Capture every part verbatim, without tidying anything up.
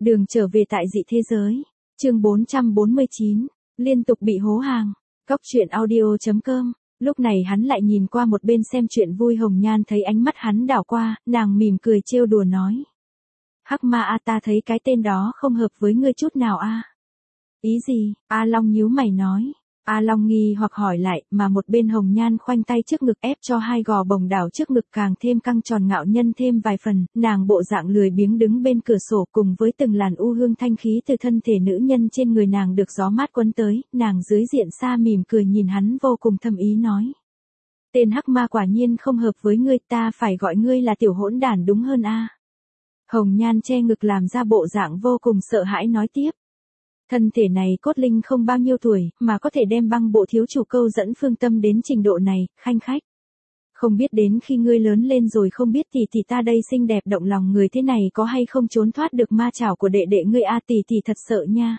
Đường trở về tại dị thế giới. Chương bốn trăm bốn mươi chín. Liên tục bị hố hàng. Cóc truyện audio chấm com. Lúc này hắn lại nhìn qua một bên xem chuyện vui. Hồng Nhan thấy ánh mắt hắn đảo qua, nàng mỉm cười trêu đùa nói. Hắc ma a, ta thấy cái tên đó không hợp với ngươi chút nào a. Ý gì? A Long nhíu mày nói. A Long nghi hoặc hỏi lại, mà một bên Hồng Nhan khoanh tay trước ngực ép cho hai gò bồng đảo trước ngực càng thêm căng tròn ngạo nhân thêm vài phần, nàng bộ dạng lười biếng đứng bên cửa sổ cùng với từng làn u hương thanh khí từ thân thể nữ nhân trên người nàng được gió mát quấn tới, nàng dưới diện xa mỉm cười nhìn hắn vô cùng thâm ý nói. Tên hắc ma quả nhiên không hợp với ngươi, ta phải gọi ngươi là tiểu hỗn đản đúng hơn a. Hồng Nhan che ngực làm ra bộ dạng vô cùng sợ hãi nói tiếp. Thân thể này cốt linh không bao nhiêu tuổi, mà có thể đem băng bộ thiếu chủ câu dẫn phương tâm đến trình độ này, khanh khách. Không biết đến khi ngươi lớn lên rồi không biết tỷ tỷ ta đây xinh đẹp động lòng người thế này có hay không trốn thoát được ma chảo của đệ đệ ngươi a. Tỷ tỷ thật sợ nha.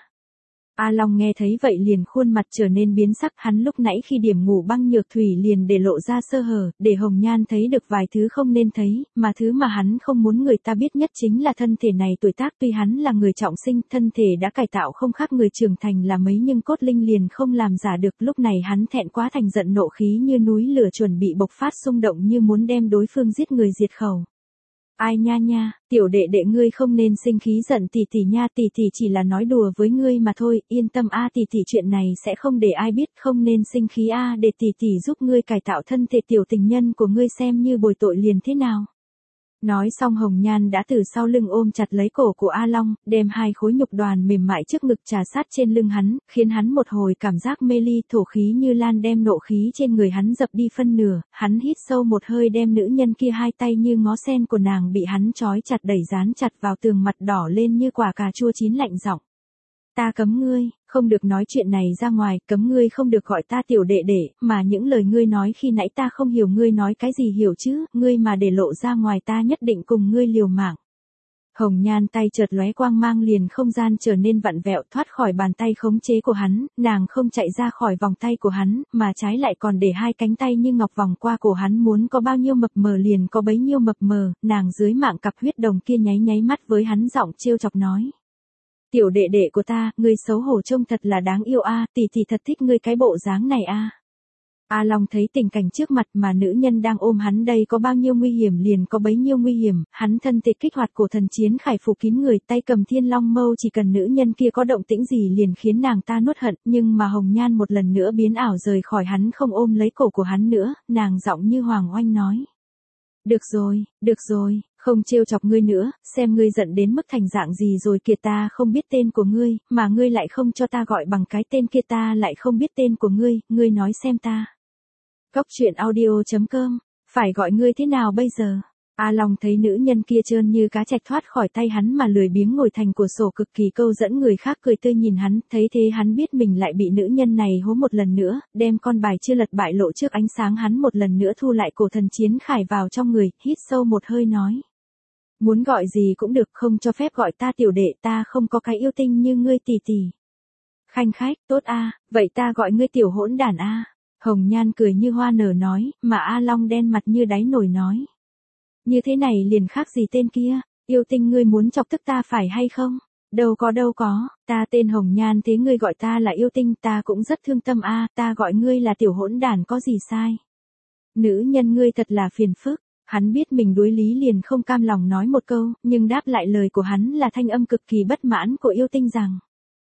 A Long nghe thấy vậy liền khuôn mặt trở nên biến sắc, hắn lúc nãy khi điểm ngủ băng nhược thủy liền để lộ ra sơ hở, để Hồng Nhan thấy được vài thứ không nên thấy, mà thứ mà hắn không muốn người ta biết nhất chính là thân thể này tuổi tác tuy hắn là người trọng sinh, thân thể đã cải tạo không khác người trưởng thành là mấy nhưng cốt linh liền không làm giả được, lúc này hắn thẹn quá thành giận nộ khí như núi lửa chuẩn bị bộc phát xung động như muốn đem đối phương giết người diệt khẩu. Ai nha nha, tiểu đệ đệ ngươi không nên sinh khí giận tỷ tỷ nha, tỷ tỷ chỉ là nói đùa với ngươi mà thôi, yên tâm a tỷ tỷ, chuyện này sẽ không để ai biết, không nên sinh khí a, để tỷ tỷ giúp ngươi cải tạo thân thể tiểu tình nhân của ngươi xem như bồi tội liền thế nào. Nói xong Hồng Nhan đã từ sau lưng ôm chặt lấy cổ của A Long, đem hai khối nhục đoàn mềm mại trước ngực trà sát trên lưng hắn, khiến hắn một hồi cảm giác mê ly, thổ khí như lan đem nộ khí trên người hắn dập đi phân nửa, hắn hít sâu một hơi đem nữ nhân kia hai tay như ngó sen của nàng bị hắn trói chặt đẩy dán chặt vào tường, mặt đỏ lên như quả cà chua chín lạnh giọng. Ta cấm ngươi, không được nói chuyện này ra ngoài, cấm ngươi không được gọi ta tiểu đệ đệ, mà những lời ngươi nói khi nãy ta không hiểu ngươi nói cái gì hiểu chứ, ngươi mà để lộ ra ngoài ta nhất định cùng ngươi liều mạng. Hồng Nhan tay chợt lóe quang mang liền không gian trở nên vặn vẹo thoát khỏi bàn tay khống chế của hắn, nàng không chạy ra khỏi vòng tay của hắn, mà trái lại còn để hai cánh tay như ngọc vòng qua cổ hắn, muốn có bao nhiêu mập mờ liền có bấy nhiêu mập mờ, nàng dưới mạng cặp huyết đồng kia nháy nháy mắt với hắn giọng trêu chọc nói. Tiểu đệ đệ của ta, ngươi xấu hổ trông thật là đáng yêu a, tỷ tỷ thật thích ngươi cái bộ dáng này a. A Long thấy tình cảnh trước mặt mà nữ nhân đang ôm hắn đây có bao nhiêu nguy hiểm liền có bấy nhiêu nguy hiểm, hắn thân thể kích hoạt cổ thần chiến khải phủ kín người, tay cầm thiên long mâu, chỉ cần nữ nhân kia có động tĩnh gì liền khiến nàng ta nuốt hận, nhưng mà Hồng Nhan một lần nữa biến ảo rời khỏi hắn không ôm lấy cổ của hắn nữa, nàng giọng như hoàng oanh nói. Được rồi, được rồi, không trêu chọc ngươi nữa, xem ngươi giận đến mức thành dạng gì rồi kìa, ta không biết tên của ngươi, mà ngươi lại không cho ta gọi bằng cái tên kia, ta lại không biết tên của ngươi, ngươi nói xem ta. Cóc truyện audio chấm com, phải gọi ngươi thế nào bây giờ? A Long thấy nữ nhân kia trơn như cá trạch thoát khỏi tay hắn mà lười biếng ngồi thành cửa sổ cực kỳ câu dẫn người khác, cười tươi nhìn hắn, thấy thế hắn biết mình lại bị nữ nhân này hố một lần nữa, đem con bài chưa lật bại lộ trước ánh sáng hắn một lần nữa thu lại cổ thần chiến khải vào trong người, hít sâu một hơi nói. Muốn gọi gì cũng được, không cho phép gọi ta tiểu đệ, ta không có cái yêu tinh như ngươi tỷ tỷ. Khanh khách, tốt a, vậy ta gọi ngươi tiểu hỗn đản a. Hồng Nhan cười như hoa nở nói, mà A Long đen mặt như đáy nồi nói. Như thế này liền khác gì tên kia, yêu tinh ngươi muốn chọc tức ta phải hay không? Đâu có đâu có, ta tên Hồng Nhan thế ngươi gọi ta là yêu tinh, ta cũng rất thương tâm a, ta gọi ngươi là tiểu hỗn đản có gì sai? Nữ nhân ngươi thật là phiền phức. Hắn biết mình đối lý liền không cam lòng nói một câu, nhưng đáp lại lời của hắn là thanh âm cực kỳ bất mãn của yêu tinh rằng.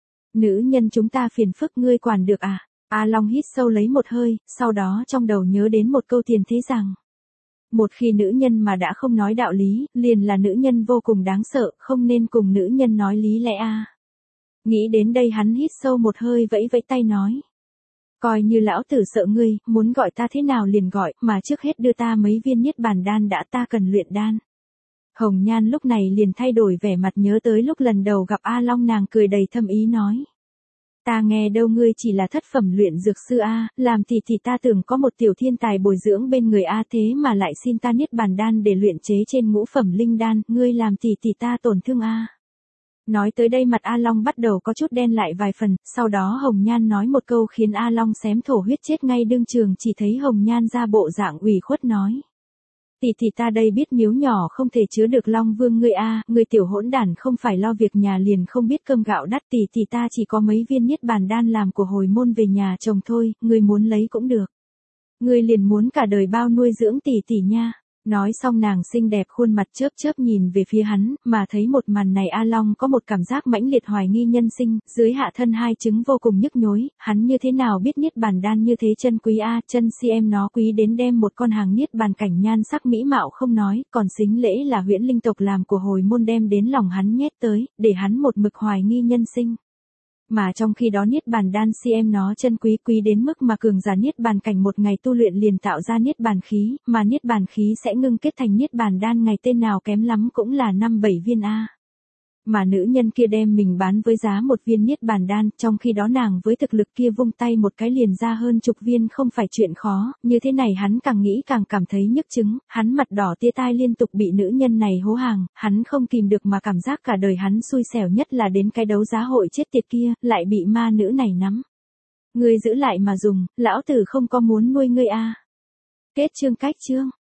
Nữ nhân chúng ta phiền phức ngươi quản được à? A Long hít sâu lấy một hơi, sau đó trong đầu nhớ đến một câu tiền thế rằng. Một khi nữ nhân mà đã không nói đạo lý, liền là nữ nhân vô cùng đáng sợ, không nên cùng nữ nhân nói lý lẽ a. À. Nghĩ đến đây hắn hít sâu một hơi vẫy vẫy tay nói. Coi như lão tử sợ ngươi, muốn gọi ta thế nào liền gọi, mà trước hết đưa ta mấy viên niết bàn đan đã, ta cần luyện đan. Hồng Nhan lúc này liền thay đổi vẻ mặt nhớ tới lúc lần đầu gặp A Long, nàng cười đầy thâm ý nói. Ta nghe đâu ngươi chỉ là thất phẩm luyện dược sư a, làm thì thì ta tưởng có một tiểu thiên tài bồi dưỡng bên người a, thế mà lại xin ta niết bàn đan để luyện chế trên ngũ phẩm linh đan, ngươi làm thì thì ta tổn thương a. Nói tới đây mặt A Long bắt đầu có chút đen lại vài phần, sau đó Hồng Nhan nói một câu khiến A Long xém thổ huyết chết ngay đương trường, chỉ thấy Hồng Nhan ra bộ dạng ủy khuất nói. Tỷ tỷ ta đây biết miếu nhỏ không thể chứa được Long Vương ngươi a, ngươi tiểu hỗn đản không phải lo việc nhà liền không biết cơm gạo đắt, tỷ tỷ ta chỉ có mấy viên niết bàn đan làm của hồi môn về nhà trồng thôi, ngươi muốn lấy cũng được. Ngươi liền muốn cả đời bao nuôi dưỡng tỷ tỷ nha. Nói xong nàng xinh đẹp khuôn mặt chớp chớp nhìn về phía hắn, mà thấy một màn này A Long có một cảm giác mãnh liệt hoài nghi nhân sinh, dưới hạ thân hai trứng vô cùng nhức nhối, hắn như thế nào biết niết bàn đan như thế chân quý a, chân si em nó quý đến đem một con hàng niết bàn cảnh nhan sắc mỹ mạo không nói, còn xính lễ là huyễn linh tộc làm của hồi môn đem đến lòng hắn nhét tới, để hắn một mực hoài nghi nhân sinh. Mà trong khi đó niết bàn đan si em nó chân quý quý đến mức mà cường giả niết bàn cảnh một ngày tu luyện liền tạo ra niết bàn khí, mà niết bàn khí sẽ ngưng kết thành niết bàn đan ngày tên nào kém lắm cũng là năm bảy viên a. Mà nữ nhân kia đem mình bán với giá một viên niết bàn đan, trong khi đó nàng với thực lực kia vung tay một cái liền ra hơn chục viên không phải chuyện khó, như thế này hắn càng nghĩ càng cảm thấy nhức chứng, hắn mặt đỏ tia tai liên tục bị nữ nhân này hố hàng, hắn không kìm được mà cảm giác cả đời hắn xui xẻo nhất là đến cái đấu giá hội chết tiệt kia, lại bị ma nữ này nắm. Ngươi giữ lại mà dùng, lão tử không có muốn nuôi ngươi a. Kết chương cách chương.